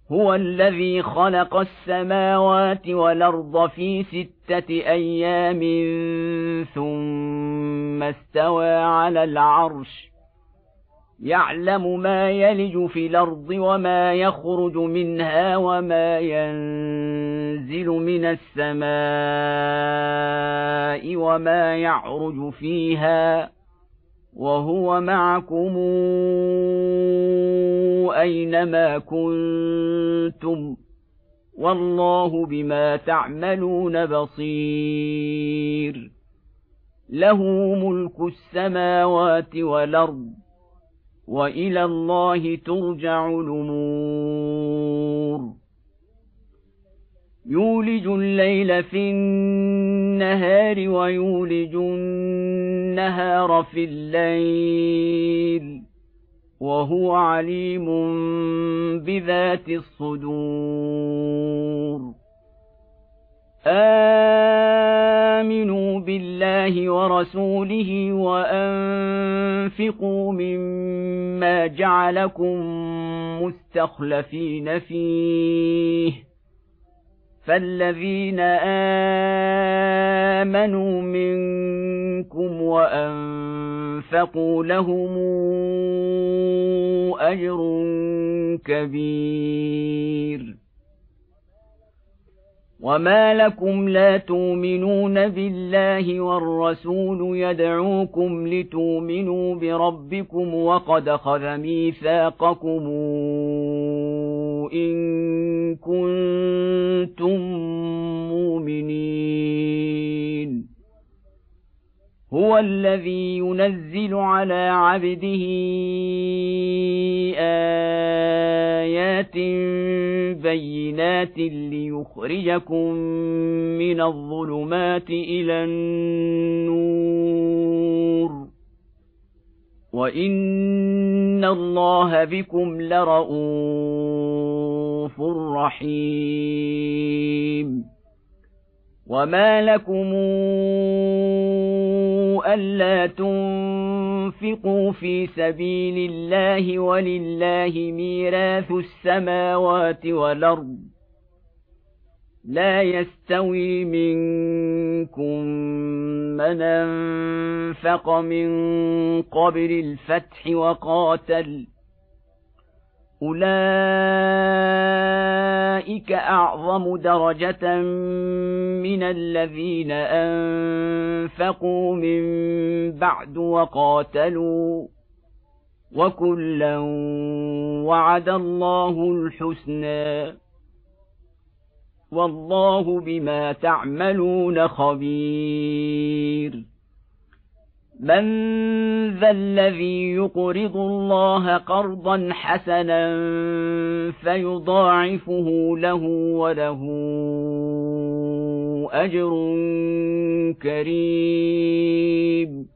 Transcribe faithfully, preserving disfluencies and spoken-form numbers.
هو الذي خلق السماوات والأرض في ستة أيام ثم استوى على العرش يعلم ما يلج في الأرض وما يخرج منها وما ينزل من السماء وما يعرج فيها وهو معكم أينما كنتم والله بما تعملون بصير له ملك السماوات والأرض وإلى الله ترجع الأمور يولج الليل في النهار ويولج النهار في الليل وهو عليم بذات الصدور آمنوا بالله ورسوله وأنفقوا مما جعلكم مستخلفين فيه فالذين آمنوا منكم وأنفقوا لهم أجر كبير وما لكم لا تؤمنون بالله والرسول يدعوكم لتؤمنوا بربكم وقد أخذ ميثاقكم إن كنتم مؤمنين هو الذي ينزل على عبده آيات بينات ليخرجكم من الظلمات إلى النور وإن الله بكم لرءوف رحيم وما لكم ألا تنفقوا في سبيل الله ولله ميراث السماوات والأرض لا يستوي منكم من أنفق من قبل الفتح وقاتل أولئك أعظم درجة من الذين أنفقوا من بعد وقاتلوا وكلا وعد الله الحسنى والله بما تعملون خبير من ذا الذي يقرض الله قرضا حسنا فيضاعفه له وله أجر كريم